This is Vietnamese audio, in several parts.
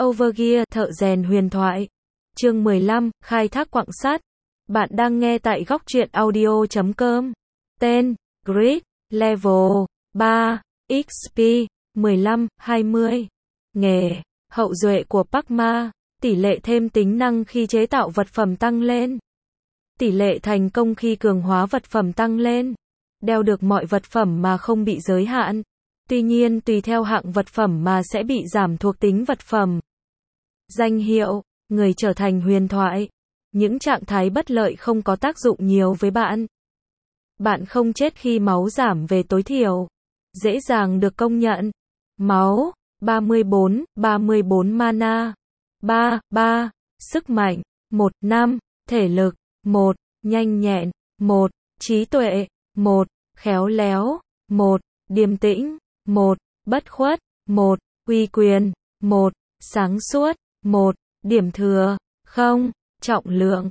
Overgear, thợ rèn huyền thoại. Chương 15, khai thác quặng sắt. Bạn đang nghe tại góc truyện audio.com. Tên, Grid, Level 3, XP, 15, 20. Nghề, hậu duệ của Pacma, tỷ lệ thêm tính năng khi chế tạo vật phẩm tăng lên. Tỷ lệ thành công khi cường hóa vật phẩm tăng lên. Đeo được mọi vật phẩm mà không bị giới hạn. Tuy nhiên tùy theo hạng vật phẩm mà sẽ bị giảm thuộc tính vật phẩm. Danh hiệu, người trở thành huyền thoại. Những trạng thái bất lợi không có tác dụng nhiều với bạn. Bạn không chết khi máu giảm về tối thiểu. Dễ dàng được công nhận. Máu, 34 mana. 3, sức mạnh, 5, thể lực, 1, nhanh nhẹn, 1, trí tuệ, 1, khéo léo, 1, điềm tĩnh, 1, bất khuất, 1, uy quyền, 1, sáng suốt, 1, điểm thừa, 0, trọng lượng,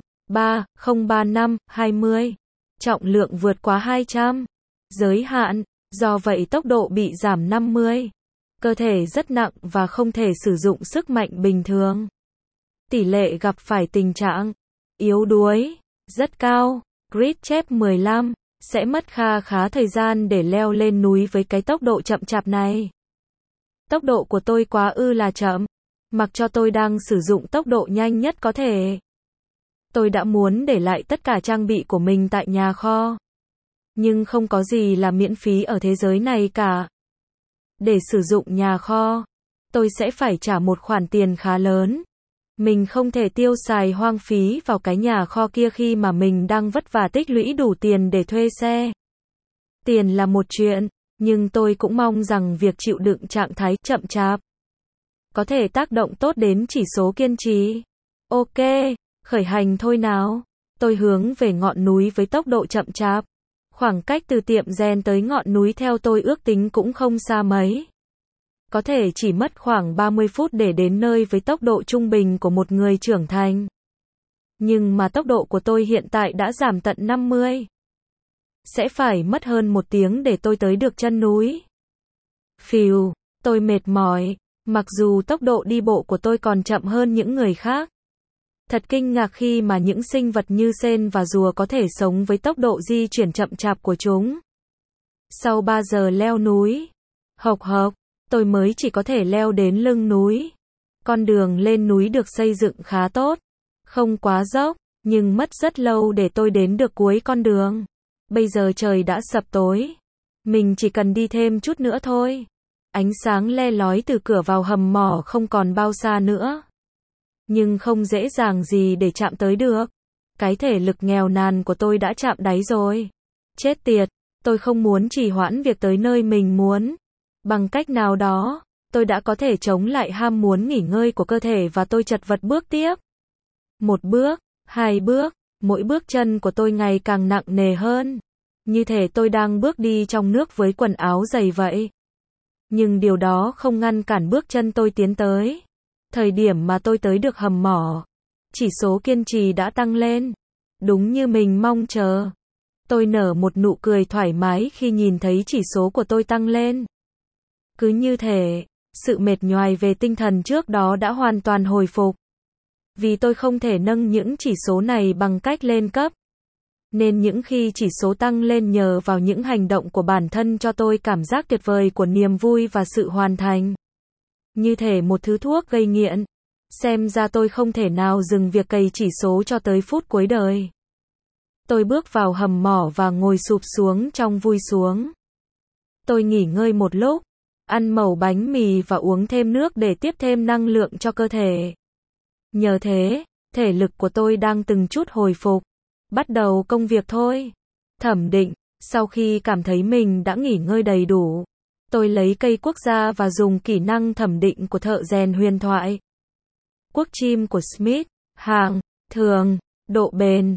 3035, 20. Trọng lượng vượt quá 200. Giới hạn, do vậy tốc độ bị giảm 50. Cơ thể rất nặng và không thể sử dụng sức mạnh bình thường. Tỷ lệ gặp phải tình trạng yếu đuối rất cao. Grid chép 15, sẽ mất khá thời gian để leo lên núi với cái tốc độ chậm chạp này. Tốc độ của tôi quá là chậm. Mặc cho tôi đang sử dụng tốc độ nhanh nhất có thể. Tôi đã muốn để lại tất cả trang bị của mình tại nhà kho. Nhưng không có gì là miễn phí ở thế giới này cả. Để sử dụng nhà kho, tôi sẽ phải trả một khoản tiền khá lớn. Mình không thể tiêu xài hoang phí vào cái nhà kho kia khi mà mình đang vất vả tích lũy đủ tiền để thuê xe. Tiền là một chuyện, nhưng tôi cũng mong rằng việc chịu đựng trạng thái chậm chạp có thể tác động tốt đến chỉ số kiên trì. Ok, khởi hành thôi nào. Tôi hướng về ngọn núi với tốc độ chậm chạp. Khoảng cách từ tiệm rèn tới ngọn núi theo tôi ước tính cũng không xa mấy. Có thể chỉ mất khoảng 30 phút để đến nơi với tốc độ trung bình của một người trưởng thành. Nhưng mà tốc độ của tôi hiện tại đã giảm tận 50. Sẽ phải mất hơn 1 tiếng để tôi tới được chân núi. Phìu, tôi mệt mỏi, mặc dù tốc độ đi bộ của tôi còn chậm hơn những người khác. Thật kinh ngạc khi mà những sinh vật như sên và rùa có thể sống với tốc độ di chuyển chậm chạp của chúng. Sau 3 giờ leo núi, hộc, tôi mới chỉ có thể leo đến lưng núi. Con đường lên núi được xây dựng khá tốt, không quá dốc, nhưng mất rất lâu để tôi đến được cuối con đường. Bây giờ trời đã sập tối. Mình chỉ cần đi thêm chút nữa thôi. Ánh sáng le lói từ cửa vào hầm mỏ không còn bao xa nữa. Nhưng không dễ dàng gì để chạm tới được. Cái thể lực nghèo nàn của tôi đã chạm đáy rồi. Chết tiệt, tôi không muốn trì hoãn việc tới nơi mình muốn. Bằng cách nào đó, tôi đã có thể chống lại ham muốn nghỉ ngơi của cơ thể và tôi chật vật bước tiếp. 1 bước, 2 bước, mỗi bước chân của tôi ngày càng nặng nề hơn. Như thể tôi đang bước đi trong nước với quần áo dày vậy. Nhưng điều đó không ngăn cản bước chân tôi tiến tới. Thời điểm mà tôi tới được hầm mỏ, chỉ số kiên trì đã tăng lên. Đúng như mình mong chờ. Tôi nở một nụ cười thoải mái khi nhìn thấy chỉ số của tôi tăng lên. Cứ như thể, sự mệt nhoài về tinh thần trước đó đã hoàn toàn hồi phục. Vì tôi không thể nâng những chỉ số này bằng cách lên cấp. Nên những khi chỉ số tăng lên nhờ vào những hành động của bản thân cho tôi cảm giác tuyệt vời của niềm vui và sự hoàn thành. Như thể một thứ thuốc gây nghiện. Xem ra tôi không thể nào dừng việc cày chỉ số cho tới phút cuối đời. Tôi bước vào hầm mỏ và ngồi sụp xuống trong vui xuống. Tôi nghỉ ngơi một lúc, ăn mẩu bánh mì và uống thêm nước để tiếp thêm năng lượng cho cơ thể. Nhờ thế, thể lực của tôi đang từng chút hồi phục. Bắt đầu công việc thôi. Thẩm định, sau khi cảm thấy mình đã nghỉ ngơi đầy đủ, tôi lấy cây cuốc ra và dùng kỹ năng thẩm định của thợ rèn huyền thoại. Cuốc chim của Smith, hạng thường, độ bền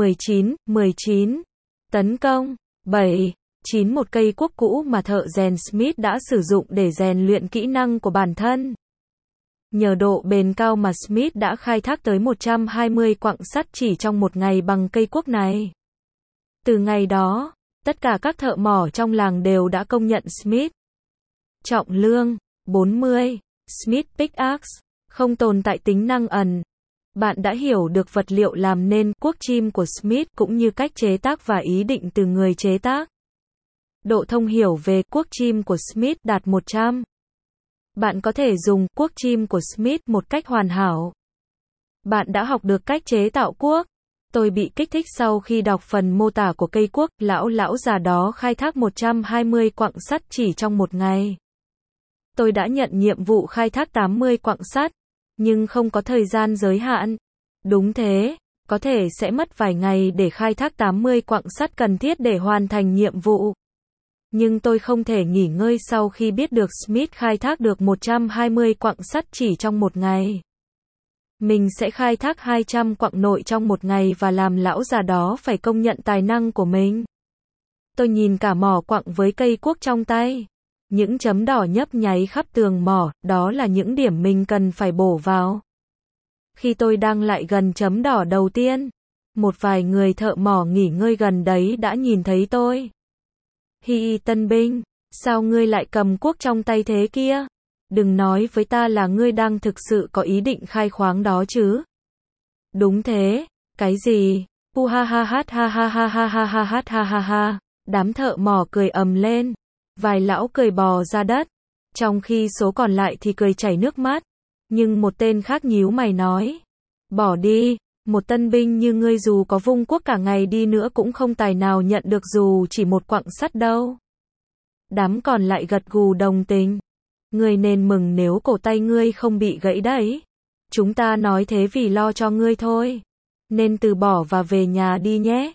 19, tấn công 7, một cây cuốc cũ mà thợ rèn Smith đã sử dụng để rèn luyện kỹ năng của bản thân. Nhờ độ bền cao mà Smith đã khai thác tới 120 quặng sắt chỉ trong một ngày bằng cây cuốc này. Từ ngày đó, tất cả các thợ mỏ trong làng đều đã công nhận Smith. Trọng lượng 40, Smith Pickaxe không tồn tại tính năng ẩn. Bạn đã hiểu được vật liệu làm nên cuốc chim của Smith cũng như cách chế tác và ý định từ người chế tác. Độ thông hiểu về cuốc chim của Smith đạt 100. Bạn có thể dùng cuốc chim của Smith một cách hoàn hảo. Bạn đã học được cách chế tạo cuốc. Tôi bị kích thích sau khi đọc phần mô tả của cây cuốc. Lão già đó khai thác 120 quặng sắt chỉ trong một ngày. Tôi đã nhận nhiệm vụ khai thác 80 quặng sắt, nhưng không có thời gian giới hạn. Đúng thế, có thể sẽ mất vài ngày để khai thác 80 quặng sắt cần thiết để hoàn thành nhiệm vụ. Nhưng tôi không thể nghỉ ngơi sau khi biết được Smith khai thác được 120 quặng sắt chỉ trong một ngày. Mình sẽ khai thác 200 quặng nội trong một ngày và làm lão già đó phải công nhận tài năng của mình. Tôi nhìn cả mỏ quặng với cây cuốc trong tay. Những chấm đỏ nhấp nháy khắp tường mỏ, đó là những điểm mình cần phải bổ vào. Khi tôi đang lại gần chấm đỏ đầu tiên, một vài người thợ mỏ nghỉ ngơi gần đấy đã nhìn thấy tôi. Hi tân binh, sao ngươi lại cầm cuốc trong tay thế kia? Đừng nói với ta là ngươi đang thực sự có ý định khai khoáng đó chứ. Đúng thế, cái gì? Ha ha ha ha ha ha ha ha ha ha ha ha ha. Đám thợ mỏ cười ầm lên. Vài lão cười bò ra đất, trong khi số còn lại thì cười chảy nước mắt. Nhưng một tên khác nhíu mày nói, bỏ đi, một tân binh như ngươi dù có vung cuốc cả ngày đi nữa cũng không tài nào nhận được dù chỉ một quặng sắt đâu. Đám còn lại gật gù đồng tình. Ngươi nên mừng nếu cổ tay ngươi không bị gãy đấy. Chúng ta nói thế vì lo cho ngươi thôi. Nên từ bỏ và về nhà đi nhé.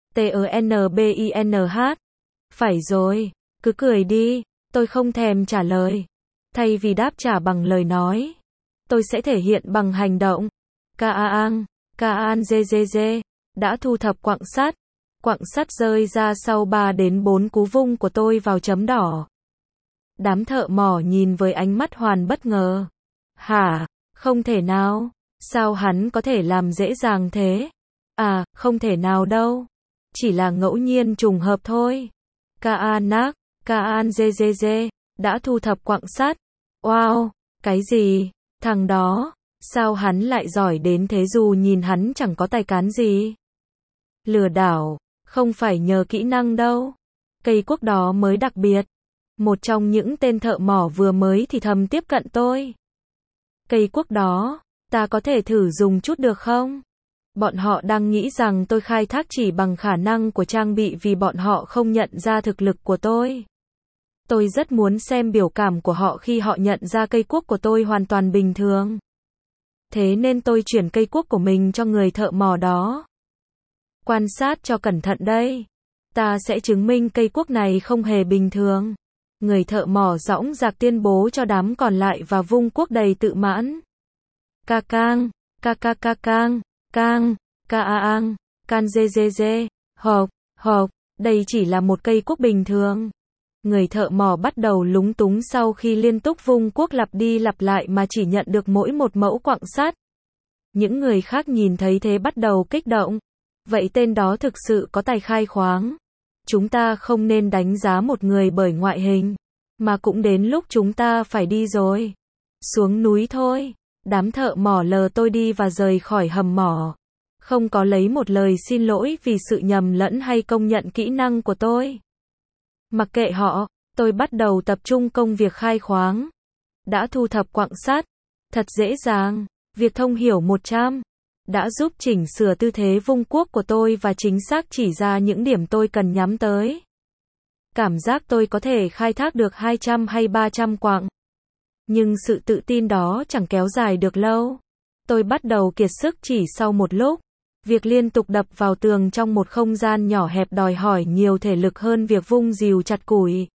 TENBINH. Phải rồi. Cứ cười đi, tôi không thèm trả lời. Thay vì đáp trả bằng lời nói, tôi sẽ thể hiện bằng hành động. Kaan Zzzz, đã thu thập quặng sắt. Quặng sắt rơi ra sau 3 đến 4 cú vung của tôi vào chấm đỏ. Đám thợ mỏ nhìn với ánh mắt hoàn bất ngờ. Hả, không thể nào, sao hắn có thể làm dễ dàng thế? À, không thể nào đâu. Chỉ là ngẫu nhiên trùng hợp thôi. Kaan Zzzz, đã thu thập quặng sắt. Wow, cái gì? Thằng đó, sao hắn lại giỏi đến thế dù nhìn hắn chẳng có tài cán gì? Lừa đảo, không phải nhờ kỹ năng đâu. Cây cuốc đó mới đặc biệt. Một trong những tên thợ mỏ vừa mới thì thầm tiếp cận tôi. Cây cuốc đó, ta có thể thử dùng chút được không? Bọn họ đang nghĩ rằng tôi khai thác chỉ bằng khả năng của trang bị vì bọn họ không nhận ra thực lực của tôi. Tôi rất muốn xem biểu cảm của họ khi họ nhận ra cây cuốc của tôi hoàn toàn bình thường. Thế nên tôi chuyển cây cuốc của mình cho người thợ mỏ đó. Quan sát cho cẩn thận đây. Ta sẽ chứng minh cây cuốc này không hề bình thường. Người thợ mỏ dõng dạc tuyên bố cho đám còn lại và vung cuốc đầy tự mãn. Cang, zzzz, hộp, đây chỉ là một cây cuốc bình thường. Người thợ mỏ bắt đầu lúng túng sau khi liên tục vung cuốc lặp đi lặp lại mà chỉ nhận được mỗi một mẫu quặng sắt. Những người khác nhìn thấy thế bắt đầu kích động. Vậy tên đó thực sự có tài khai khoáng. Chúng ta không nên đánh giá một người bởi ngoại hình. Mà cũng đến lúc chúng ta phải đi rồi. Xuống núi thôi. Đám thợ mỏ lờ tôi đi và rời khỏi hầm mỏ. Không có lấy một lời xin lỗi vì sự nhầm lẫn hay công nhận kỹ năng của tôi. Mặc kệ họ, tôi bắt đầu tập trung công việc khai khoáng. Đã thu thập quặng sắt. Thật dễ dàng. Việc thông hiểu 100. Đã giúp chỉnh sửa tư thế vung cuốc của tôi và chính xác chỉ ra những điểm tôi cần nhắm tới. Cảm giác tôi có thể khai thác được 200 hay 300 quặng. Nhưng sự tự tin đó chẳng kéo dài được lâu. Tôi bắt đầu kiệt sức chỉ sau một lúc. Việc liên tục đập vào tường trong một không gian nhỏ hẹp đòi hỏi nhiều thể lực hơn việc vung rìu chặt củi.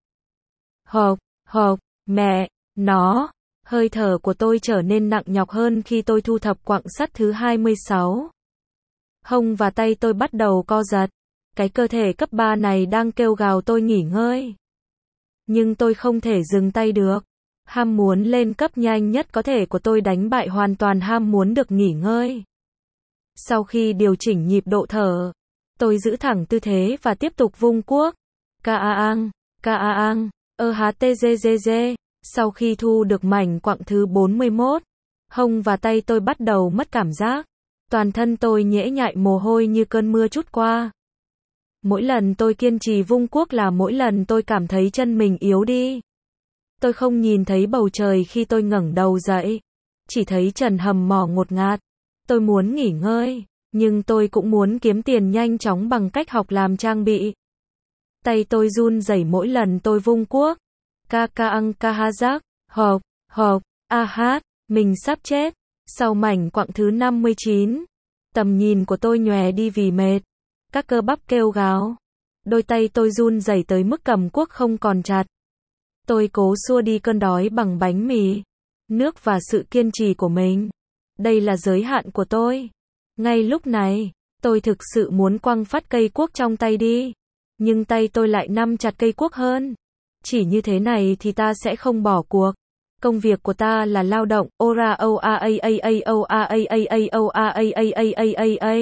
Mẹ, nó. Hơi thở của tôi trở nên nặng nhọc hơn khi tôi thu thập quặng sắt thứ 26. Hông và tay tôi bắt đầu co giật. Cái cơ thể cấp 3 này đang kêu gào tôi nghỉ ngơi. Nhưng tôi không thể dừng tay được. Ham muốn lên cấp nhanh nhất có thể của tôi đánh bại hoàn toàn ham muốn được nghỉ ngơi. Sau khi điều chỉnh nhịp độ thở, tôi giữ thẳng tư thế và tiếp tục vung cuốc. Kaang, EHTZZZ. Sau khi thu được mảnh quặng thứ 41, Hông và tay tôi bắt đầu mất cảm giác. Toàn thân tôi nhễ nhại mồ hôi như cơn mưa trút qua. Mỗi lần tôi kiên trì vung cuốc là mỗi lần tôi cảm thấy chân mình yếu đi. Tôi không nhìn thấy bầu trời khi tôi ngẩng đầu dậy. Chỉ thấy trần hầm mỏ ngột ngạt. Tôi muốn nghỉ ngơi, nhưng tôi cũng muốn kiếm tiền nhanh chóng bằng cách học làm trang bị. Tay tôi run rẩy mỗi lần tôi vung cuốc. Kakaang kahazak, hộp, hát, mình sắp chết. Sau mảnh quặng thứ 59, tầm nhìn của tôi nhòe đi vì mệt. Các cơ bắp kêu gào. Đôi tay tôi run rẩy tới mức cầm cuốc không còn chặt. Tôi cố xua đi cơn đói bằng bánh mì, nước và sự kiên trì của mình. Đây là giới hạn của tôi. Ngay lúc này, tôi thực sự muốn quăng phát cây cuốc trong tay đi. Nhưng tay tôi lại nắm chặt cây cuốc hơn. Chỉ như thế này thì ta sẽ không bỏ cuộc. Công việc của ta là lao động. Ora o a a a a o a a a a o a a a a a a.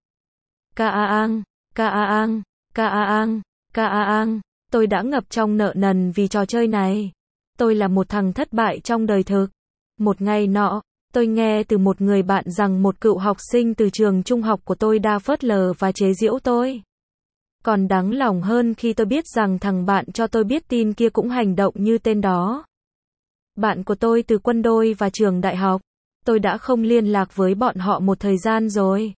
Kaang, kaang, kaang, kaang. Tôi đã ngập trong nợ nần vì trò chơi này. Tôi là một thằng thất bại trong đời thực. Một ngày nọ, tôi nghe từ một người bạn rằng một cựu học sinh từ trường trung học của tôi đã phớt lờ và chế giễu tôi. Còn đáng lòng hơn khi tôi biết rằng thằng bạn cho tôi biết tin kia cũng hành động như tên đó. Bạn của tôi từ quân đội và trường đại học. Tôi đã không liên lạc với bọn họ một thời gian rồi.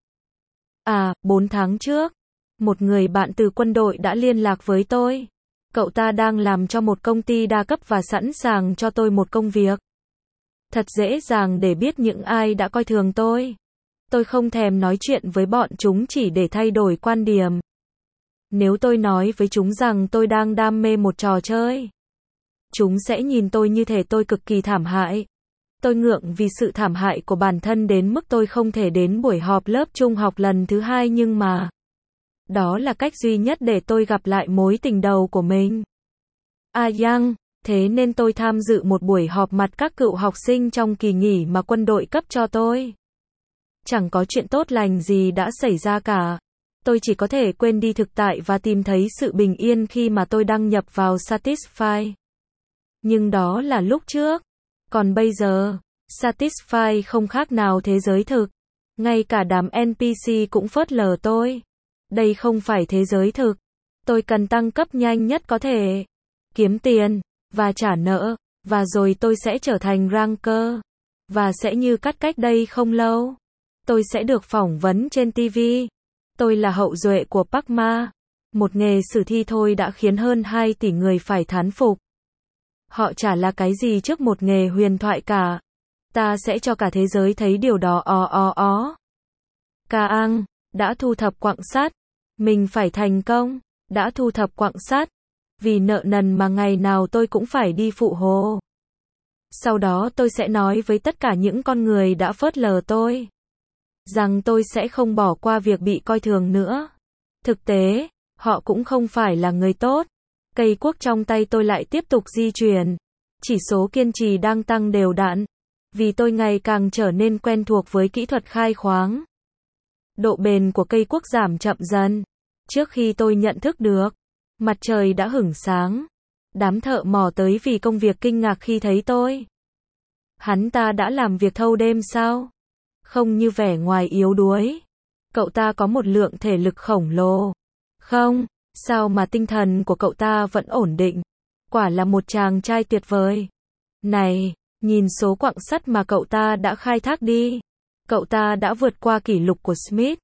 4 tháng trước, một người bạn từ quân đội đã liên lạc với tôi. Cậu ta đang làm cho một công ty đa cấp và sẵn sàng cho tôi một công việc. Thật dễ dàng để biết những ai đã coi thường tôi. Tôi không thèm nói chuyện với bọn chúng chỉ để thay đổi quan điểm. Nếu tôi nói với chúng rằng tôi đang đam mê một trò chơi, chúng sẽ nhìn tôi như thể tôi cực kỳ thảm hại. Tôi ngượng vì sự thảm hại của bản thân đến mức tôi không thể đến buổi họp lớp trung học lần thứ 2 nhưng mà đó là cách duy nhất để tôi gặp lại mối tình đầu của mình. Yang, thế nên tôi tham dự một buổi họp mặt các cựu học sinh trong kỳ nghỉ mà quân đội cấp cho tôi. Chẳng có chuyện tốt lành gì đã xảy ra cả. Tôi chỉ có thể quên đi thực tại và tìm thấy sự bình yên khi mà tôi đăng nhập vào Satisfy. Nhưng đó là lúc trước. Còn bây giờ, Satisfy không khác nào thế giới thực. Ngay cả đám NPC cũng phớt lờ tôi. Đây không phải thế giới thực. Tôi cần tăng cấp nhanh nhất có thể. Kiếm tiền, và trả nợ, và rồi tôi sẽ trở thành ranker. Và sẽ như cách đây không lâu. Tôi sẽ được phỏng vấn trên TV. Tôi là hậu duệ của Park Ma. Một nghề sử thi thôi đã khiến hơn 2 tỷ người phải thán phục. Họ chả là cái gì trước một nghề huyền thoại cả. Ta sẽ cho cả thế giới thấy điều đó. Kaang, đã thu thập quặng sắt. Mình phải thành công. Đã thu thập quặng sắt. Vì nợ nần mà ngày nào tôi cũng phải đi phụ hồ. Sau đó tôi sẽ nói với tất cả những con người đã phớt lờ tôi rằng tôi sẽ không bỏ qua việc bị coi thường nữa. Thực tế, họ cũng không phải là người tốt. Cây cuốc trong tay tôi lại tiếp tục di chuyển. Chỉ số kiên trì đang tăng đều đặn. Vì tôi ngày càng trở nên quen thuộc với kỹ thuật khai khoáng. Độ bền của cây cuốc giảm chậm dần. Trước khi tôi nhận thức được, mặt trời đã hửng sáng. Đám thợ mỏ tới vì công việc kinh ngạc khi thấy tôi. Hắn ta đã làm việc thâu đêm sao? Không như vẻ ngoài yếu đuối. Cậu ta có một lượng thể lực khổng lồ. Không, sao mà tinh thần của cậu ta vẫn ổn định. Quả là một chàng trai tuyệt vời. Này, nhìn số quặng sắt mà cậu ta đã khai thác đi. Cậu ta đã vượt qua kỷ lục của Smith.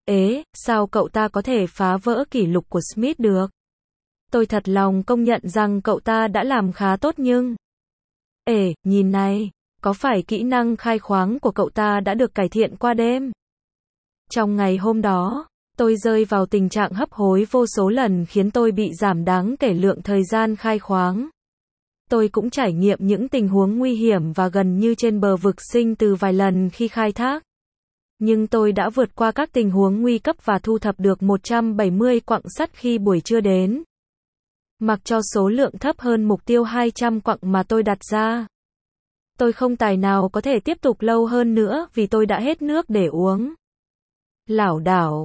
Sao cậu ta có thể phá vỡ kỷ lục của Smith được? Tôi thật lòng công nhận rằng cậu ta đã làm khá tốt nhưng... nhìn này, có phải kỹ năng khai khoáng của cậu ta đã được cải thiện qua đêm? Trong ngày hôm đó, tôi rơi vào tình trạng hấp hối vô số lần khiến tôi bị giảm đáng kể lượng thời gian khai khoáng. Tôi cũng trải nghiệm những tình huống nguy hiểm và gần như trên bờ vực sinh từ vài lần khi khai thác. Nhưng tôi đã vượt qua các tình huống nguy cấp và thu thập được 170 quặng sắt khi buổi trưa đến. Mặc cho số lượng thấp hơn mục tiêu 200 quặng mà tôi đặt ra. Tôi không tài nào có thể tiếp tục lâu hơn nữa vì tôi đã hết nước để uống. Lảo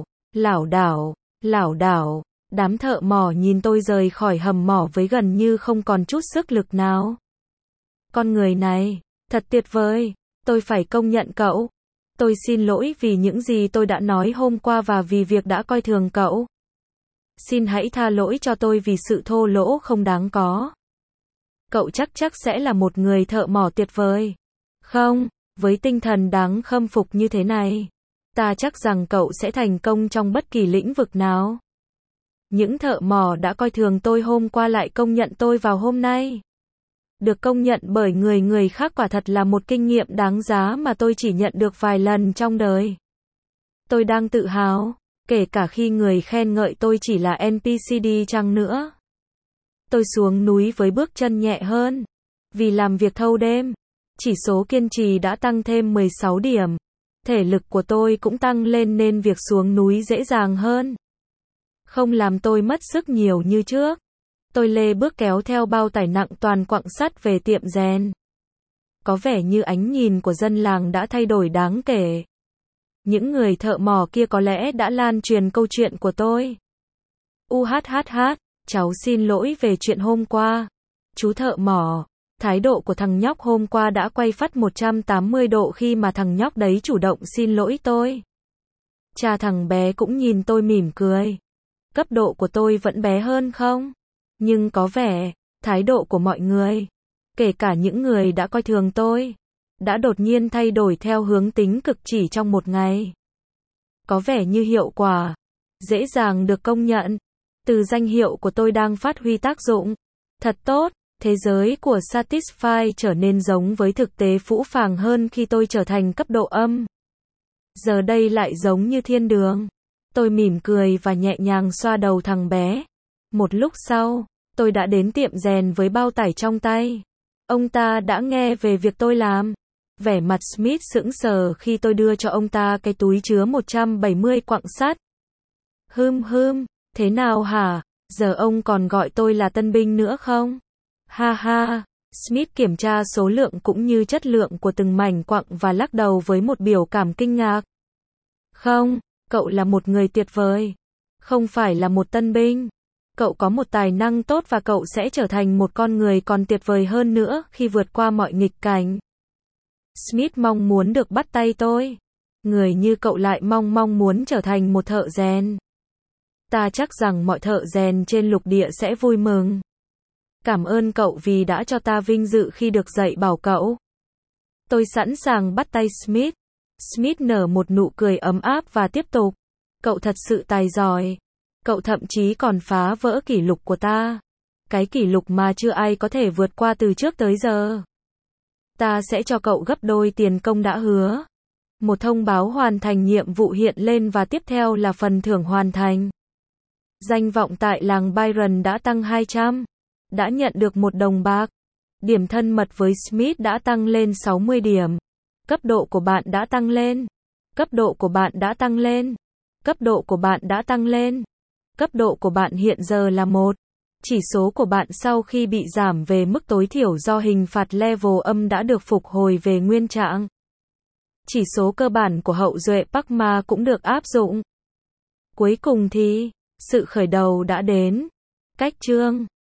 đảo, đám thợ mỏ nhìn tôi rời khỏi hầm mỏ với gần như không còn chút sức lực nào. Con người này, thật tuyệt vời. tôi phải công nhận cậu. Tôi xin lỗi vì những gì tôi đã nói hôm qua và vì việc đã coi thường cậu. Xin hãy tha lỗi cho tôi vì sự thô lỗ không đáng có. Cậu chắc sẽ là một người thợ mỏ tuyệt vời. Không, với tinh thần đáng khâm phục như thế này, ta chắc rằng cậu sẽ thành công trong bất kỳ lĩnh vực nào. Những thợ mỏ đã coi thường tôi hôm qua lại công nhận tôi vào hôm nay. Được công nhận bởi người khác quả thật là một kinh nghiệm đáng giá mà tôi chỉ nhận được vài lần trong đời. Tôi đang tự hào, kể cả khi người khen ngợi tôi chỉ là NPC đi chăng nữa. Tôi xuống núi với bước chân nhẹ hơn. Vì làm việc thâu đêm, chỉ số kiên trì đã tăng thêm 16 điểm. Thể lực của tôi cũng tăng lên nên việc xuống núi dễ dàng hơn. Không làm tôi mất sức nhiều như trước. Tôi lê bước kéo theo bao tải nặng toàn quặng sắt về tiệm rèn. Có vẻ như ánh nhìn của dân làng đã thay đổi đáng kể. Những người thợ mỏ kia có lẽ đã lan truyền câu chuyện của tôi. Cháu xin lỗi về chuyện hôm qua. Chú thợ mỏ, thái độ của thằng nhóc hôm qua đã quay phắt 180 độ khi mà thằng nhóc đấy chủ động xin lỗi tôi. Cha thằng bé cũng nhìn tôi mỉm cười. Cấp độ của tôi vẫn bé hơn không? Nhưng có vẻ, thái độ của mọi người, kể cả những người đã coi thường tôi, đã đột nhiên thay đổi theo hướng tích cực chỉ trong một ngày. Có vẻ như hiệu quả dễ dàng được công nhận. Từ danh hiệu của tôi đang phát huy tác dụng. Thật tốt, thế giới của Satisfy trở nên giống với thực tế phũ phàng hơn khi tôi trở thành cấp độ âm. Giờ đây lại giống như thiên đường. Tôi mỉm cười và nhẹ nhàng xoa đầu thằng bé. Một lúc sau, tôi đã đến tiệm rèn với bao tải trong tay. Ông ta đã nghe về việc tôi làm. Vẻ mặt Smith sững sờ khi tôi đưa cho ông ta cái túi chứa 170 quặng sắt. Thế nào hả? Giờ ông còn gọi tôi là tân binh nữa không? Ha ha. Smith kiểm tra số lượng cũng như chất lượng của từng mảnh quặng và lắc đầu với một biểu cảm kinh ngạc. Không, cậu là một người tuyệt vời. Không phải là một tân binh. Cậu có một tài năng tốt và cậu sẽ trở thành một con người còn tuyệt vời hơn nữa khi vượt qua mọi nghịch cảnh. Smith mong muốn được bắt tay tôi. Người như cậu lại mong muốn trở thành một thợ rèn. Ta chắc rằng mọi thợ rèn trên lục địa sẽ vui mừng. Cảm ơn cậu vì đã cho ta vinh dự khi được dạy bảo cậu. Tôi sẵn sàng bắt tay Smith. Smith nở một nụ cười ấm áp và tiếp tục. Cậu thật sự tài giỏi. Cậu thậm chí còn phá vỡ kỷ lục của ta. Cái kỷ lục mà chưa ai có thể vượt qua từ trước tới giờ. Ta sẽ cho cậu gấp đôi tiền công đã hứa. Một thông báo hoàn thành nhiệm vụ hiện lên và tiếp theo là phần thưởng hoàn thành. Danh vọng tại làng Byron đã tăng 200. Đã nhận được 1 đồng bạc. Điểm thân mật với Smith đã tăng lên 60 điểm. Cấp độ của bạn đã tăng lên. Cấp độ của bạn đã tăng lên. Cấp độ của bạn đã tăng lên. Cấp độ của bạn hiện giờ là 1. Chỉ số của bạn sau khi bị giảm về mức tối thiểu do hình phạt level âm đã được phục hồi về nguyên trạng. Chỉ số cơ bản của hậu duệ Pacma cũng được áp dụng. Cuối cùng thì, sự khởi đầu đã đến. Cách chương